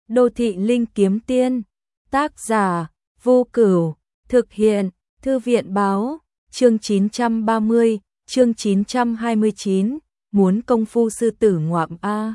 Đô thị linh kiếm tiên, tác giả, Vô Cửu, thực hiện, Thư viện báo, chương 930, chương 929, muốn công phu sư tử ngoạm a.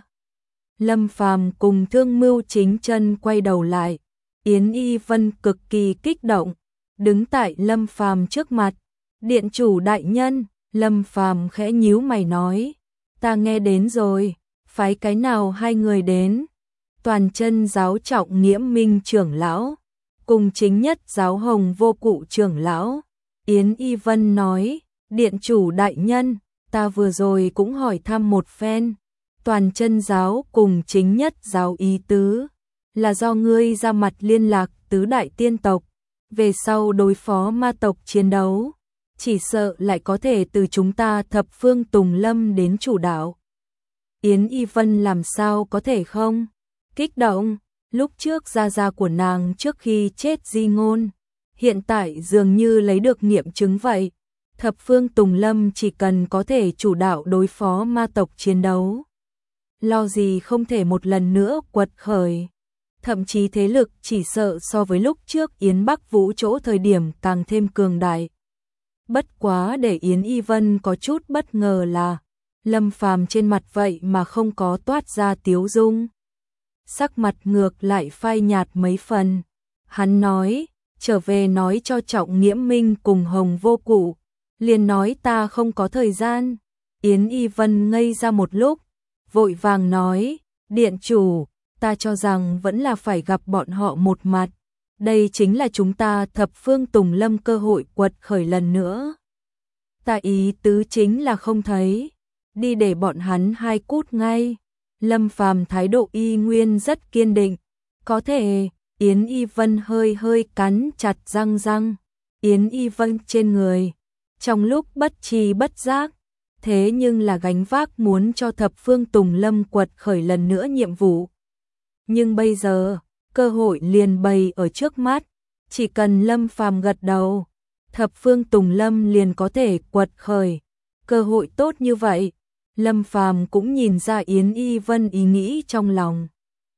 Lâm Phàm cùng Thương Mưu Chính Chân quay đầu lại, Yến Y Vân cực kỳ kích động, đứng tại Lâm Phàm trước mặt, điện chủ đại nhân. Lâm Phàm khẽ nhíu mày nói, ta nghe đến rồi, phái cái nào hai người đến? Toàn chân giáo Trọng Nghiễm Minh trưởng lão, cùng Chính Nhất giáo Hồng Vô Cụ trưởng lão. Yến Y Vân nói, điện chủ đại nhân, ta vừa rồi cũng hỏi thăm một phen, Toàn chân giáo cùng Chính Nhất giáo ý tứ là do ngươi ra mặt liên lạc tứ đại tiên tộc, về sau đối phó ma tộc chiến đấu, chỉ sợ lại có thể từ chúng ta thập phương Tùng Lâm đến chủ đạo. Yến Y Vân làm sao có thể không kích động, lúc trước gia gia của nàng trước khi chết di ngôn, hiện tại dường như lấy được nghiệm chứng vậy. Thập phương Tùng Lâm chỉ cần có thể chủ đạo đối phó ma tộc chiến đấu, lo gì không thể một lần nữa quật khởi. Thậm chí thế lực chỉ sợ so với lúc trước Yến Bắc Vũ chỗ thời điểm càng thêm cường đại. Bất quá để Yến Y Vân có chút bất ngờ là Lâm Phàm trên mặt vậy mà không có toát ra tiếu dung. Sắc mặt ngược lại phai nhạt mấy phần. Hắn nói, trở về nói cho Trọng Nghiễm Minh cùng Hồng Vô Cụ, liền nói ta không có thời gian. Yến Y Vân ngây ra một lúc, vội vàng nói, điện chủ, ta cho rằng vẫn là phải gặp bọn họ một mặt. Đây chính là chúng ta thập phương Tùng Lâm cơ hội quật khởi lần nữa. Ta ý tứ chính là không thấy, đi để bọn hắn hai cút ngay. Lâm Phàm thái độ y nguyên rất kiên định. Có thể. Yến Y Vân hơi cắn chặt răng. Yến Y Vân trên người, trong lúc bất tri bất giác, thế nhưng là gánh vác muốn cho thập phương Tùng Lâm quật khởi lần nữa nhiệm vụ. Nhưng bây giờ, cơ hội liền bày ở trước mắt, chỉ cần Lâm Phàm gật đầu, thập phương Tùng Lâm liền có thể quật khởi. Cơ hội tốt như vậy, Lâm Phàm cũng nhìn ra Yến Y Vân ý nghĩ trong lòng.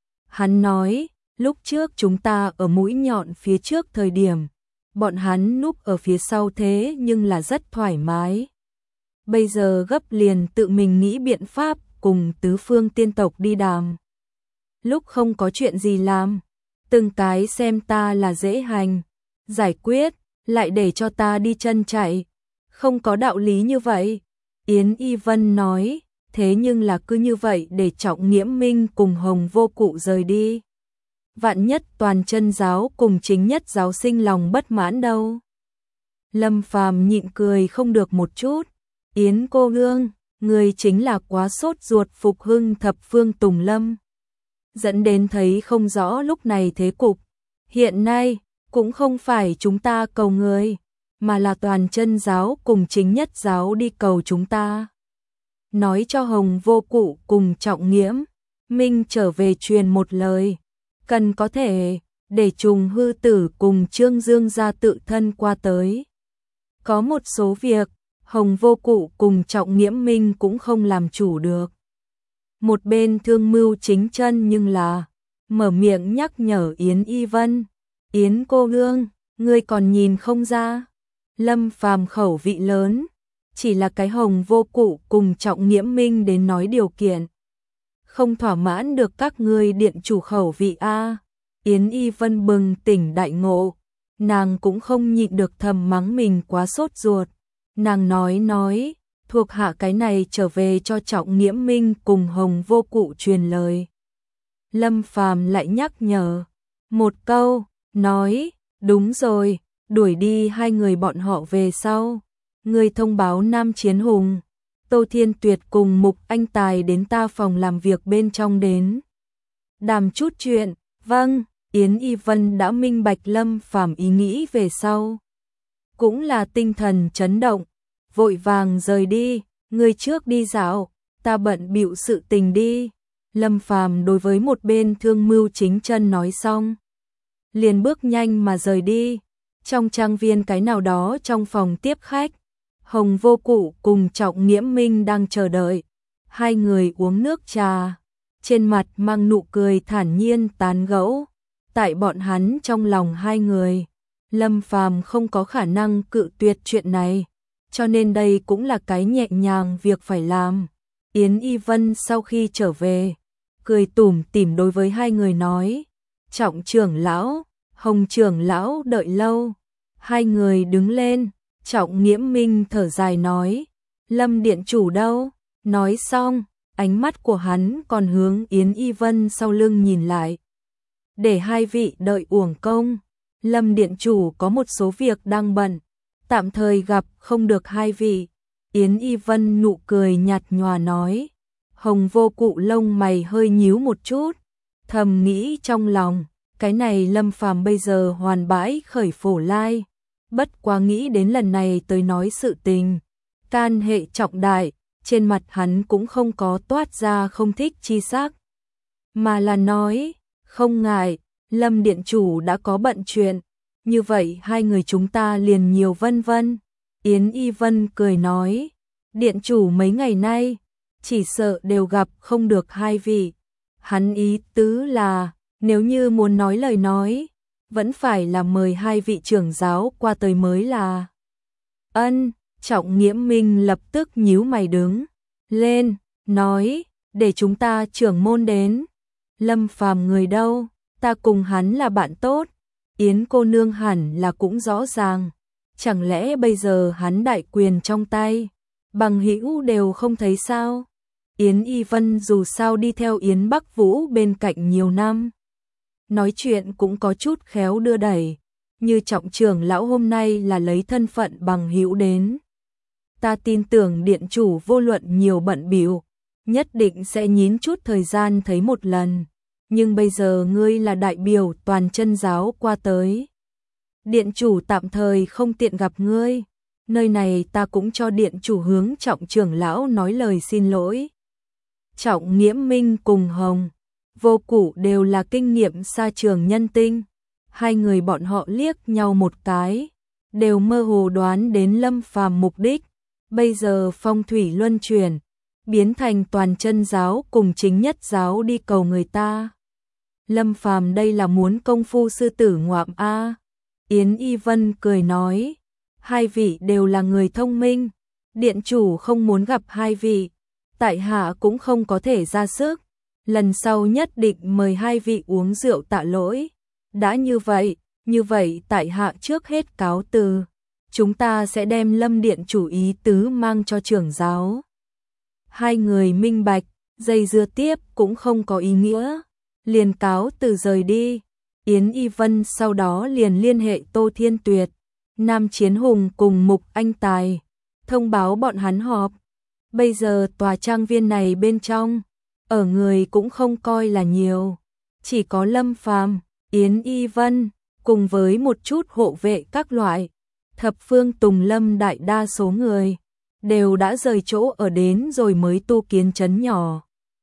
Hắn nói, lúc trước chúng ta ở mũi nhọn phía trước thời điểm, bọn hắn núp ở phía sau thế nhưng là rất thoải mái. Bây giờ gấp liền tự mình nghĩ biện pháp cùng tứ phương tiên tộc đi đàm. Lúc không có chuyện gì làm, từng cái xem ta là dễ hành, giải quyết, lại để cho ta đi chân chạy. Không có đạo lý như vậy. Yến Y Vân nói, thế nhưng là cứ như vậy để Trọng Nghiễm Minh cùng Hồng Vô Cụ rời đi. Vạn nhất Toàn chân giáo cùng Chính Nhất giáo sinh lòng bất mãn đâu. Lâm Phàm nhịn cười không được một chút. Yến cô nương, người chính là quá sốt ruột phục hưng thập phương Tùng Lâm, dẫn đến thấy không rõ lúc này thế cục. Hiện nay, cũng không phải chúng ta cầu người, mà là Toàn chân giáo cùng Chính Nhất giáo đi cầu chúng ta. Nói cho Hồng Vô Cụ cùng Trọng Nghiễm Minh trở về truyền một lời, cần có thể để Trùng Hư Tử cùng Trương Dương gia tự thân qua tới. Có một số việc, Hồng Vô Cụ cùng Trọng Nghiễm Minh cũng không làm chủ được. Một bên Thương Mưu Chính Chân nhưng là mở miệng nhắc nhở Yến Y Vân, Yến cô nương, ngươi còn nhìn không ra. Lâm Phàm khẩu vị lớn, chỉ là cái Hồng Vô Cụ cùng Trọng Nghiễm Minh đến nói điều kiện, không thỏa mãn được các ngươi điện chủ khẩu vị a. Yến Y Vân bừng tỉnh đại ngộ, nàng cũng không nhịn được thầm mắng mình quá sốt ruột. Nàng nói, thuộc hạ cái này trở về cho Trọng Nghiễm Minh cùng Hồng Vô Cụ truyền lời. Lâm Phàm lại nhắc nhở một câu, nói, đúng rồi, đuổi đi hai người bọn họ về sau. Người thông báo Nam Chiến Hùng, Tô Thiên Tuyệt cùng Mục Anh Tài đến ta phòng làm việc bên trong đến đàm chút chuyện. Vâng. Yến Y Vân đã minh bạch Lâm Phàm ý nghĩ về sau, cũng là tinh thần chấn động, vội vàng rời đi. Người trước đi dạo, ta bận bịu sự tình đi. Lâm Phàm đối với một bên Thương Mưu Chính Chân nói xong, liền bước nhanh mà rời đi. Trong trang viên cái nào đó trong phòng tiếp khách, Hồng Vô Cụ cùng Trọng Nghiễm Minh đang chờ đợi. Hai người uống nước trà, trên mặt mang nụ cười thản nhiên tán gẫu. Tại bọn hắn trong lòng hai người, Lâm Phàm không có khả năng cự tuyệt chuyện này, cho nên đây cũng là cái nhẹ nhàng việc phải làm. Yến Y Vân sau khi trở về, cười tủm tỉm đối với hai người nói, Trọng trưởng lão, Hồng trưởng lão đợi lâu. Hai người đứng lên, Trọng Nghiễm Minh thở dài nói, Lâm điện chủ đâu? Nói xong, ánh mắt của hắn còn hướng Yến Y Vân sau lưng nhìn lại. Để hai vị đợi uổng công, Lâm điện chủ có một số việc đang bận, tạm thời gặp không được hai vị. Yến Y Vân nụ cười nhạt nhòa nói. Hồng Vô Cụ lông mày hơi nhíu một chút, thầm nghĩ trong lòng, cái này Lâm Phàm bây giờ hoàn bãi khởi phổ lai, bất quá nghĩ đến lần này tới nói sự tình, can hệ trọng đại, trên mặt hắn cũng không có toát ra không thích chi sắc, mà là nói, không ngại, Lâm điện chủ đã có bận chuyện, như vậy hai người chúng ta liền nhiều vân vân. Yến Y Vân cười nói, điện chủ mấy ngày nay, chỉ sợ đều gặp không được hai vị. Hắn ý tứ là, nếu như muốn nói lời nói, vẫn phải là mời hai vị trưởng giáo qua tới mới là. Ân, Trọng Nghiễm Minh lập tức nhíu mày đứng lên, nói, để chúng ta trưởng môn đến. Lâm Phàm người đâu, ta cùng hắn là bạn tốt, Yến cô nương hẳn là cũng rõ ràng, chẳng lẽ bây giờ hắn đại quyền trong tay, bằng hữu đều không thấy sao? Yến Y Vân dù sao đi theo Yến Bắc Vũ bên cạnh nhiều năm, nói chuyện cũng có chút khéo đưa đẩy, như Trọng trưởng lão hôm nay là lấy thân phận bằng hữu đến. Ta tin tưởng điện chủ vô luận nhiều bận bịu, nhất định sẽ nhín chút thời gian thấy một lần, nhưng bây giờ ngươi là đại biểu toàn chân giáo qua tới. Điện chủ tạm thời không tiện gặp ngươi, nơi này ta cũng cho điện chủ hướng Trọng trưởng lão nói lời xin lỗi. Trọng Nghiễm Minh cùng Hồng Vô Cụ đều là kinh nghiệm xa trường nhân tinh, hai người bọn họ liếc nhau một cái, đều mơ hồ đoán đến Lâm Phàm mục đích, bây giờ phong thủy luân chuyển, biến thành toàn chân giáo cùng chính nhất giáo đi cầu người ta. Lâm Phàm đây là muốn công phu sư tử ngoạm a. Yến Y Vân cười nói, hai vị đều là người thông minh, điện chủ không muốn gặp hai vị, tại hạ cũng không có thể ra sức, lần sau nhất định mời hai vị uống rượu tạ lỗi. Đã như vậy tại hạ trước hết cáo từ, chúng ta sẽ đem Lâm điện chủ ý tứ mang cho trưởng giáo. Hai người minh bạch, dây dưa tiếp cũng không có ý nghĩa, liền cáo từ rời đi. Yến Y Vân sau đó liền liên hệ Tô Thiên Tuyệt, Nam Chiến Hùng cùng Mục Anh Tài, thông báo bọn hắn họp. Bây giờ tòa trang viên này bên trong, ở người cũng không coi là nhiều, chỉ có Lâm Phàm, Yến Y Vân, cùng với một chút hộ vệ các loại, thập phương tùng lâm đại đa số người, đều đã rời chỗ ở đến rồi mới tu kiến trấn nhỏ.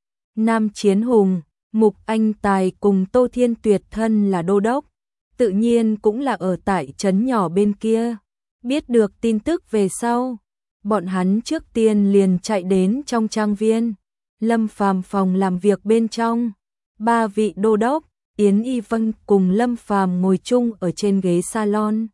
Nam Chiến Hùng, Mục Anh Tài cùng Tô Thiên Tuyệt thân là đô đốc, tự nhiên cũng là ở tại trấn nhỏ bên kia, biết được tin tức về sau. Bọn hắn trước tiên liền chạy đến trong trang viên, Lâm Phàm phòng làm việc bên trong, ba vị đô đốc, Yến Y Vân cùng Lâm Phàm ngồi chung ở trên ghế salon.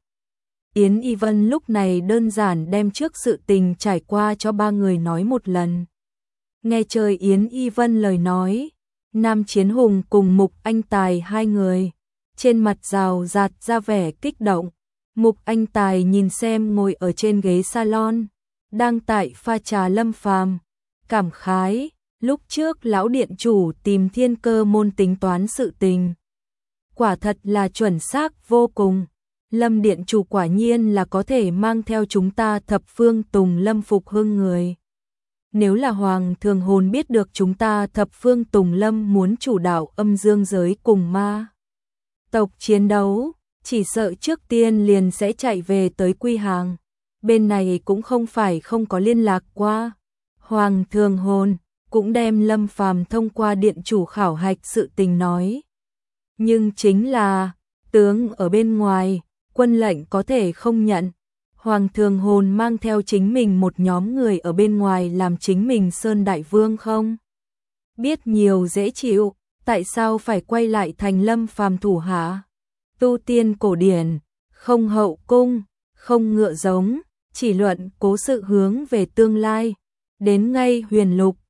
Yến Y Vân lúc này đơn giản đem trước sự tình trải qua cho ba người nói một lần. Nghe trời Yến Y Vân lời nói, Nam Chiến Hùng cùng Mục Anh Tài hai người, trên mặt rào rạt ra vẻ kích động. Mục Anh Tài nhìn xem ngồi ở trên ghế salon, đang tại pha trà Lâm Phàm, cảm khái, lúc trước lão điện chủ tìm Thiên Cơ môn tính toán sự tình, quả thật là chuẩn xác vô cùng. Lâm điện chủ quả nhiên là có thể mang theo chúng ta thập phương tùng lâm phục hưng người. Nếu là Hoàng Thường Hồn biết được chúng ta thập phương tùng lâm muốn chủ đạo âm dương giới cùng ma tộc chiến đấu, chỉ sợ trước tiên liền sẽ chạy về tới Quy Hàng. Bên này cũng không phải không có liên lạc qua. Hoàng Thường Hồn cũng đem Lâm Phàm thông qua điện chủ khảo hạch sự tình nói. Nhưng chính là, tướng ở bên ngoài, quân lệnh có thể không nhận. Hoàng Thường Hồn mang theo chính mình một nhóm người ở bên ngoài làm chính mình Sơn Đại Vương không? biết nhiều dễ chịu, tại sao phải quay lại thành Lâm Phàm thủ hạ? Tu tiên cổ điển, không hậu cung, không ngựa giống, chỉ luận cố sự hướng về tương lai. Đến ngay Huyền Lục,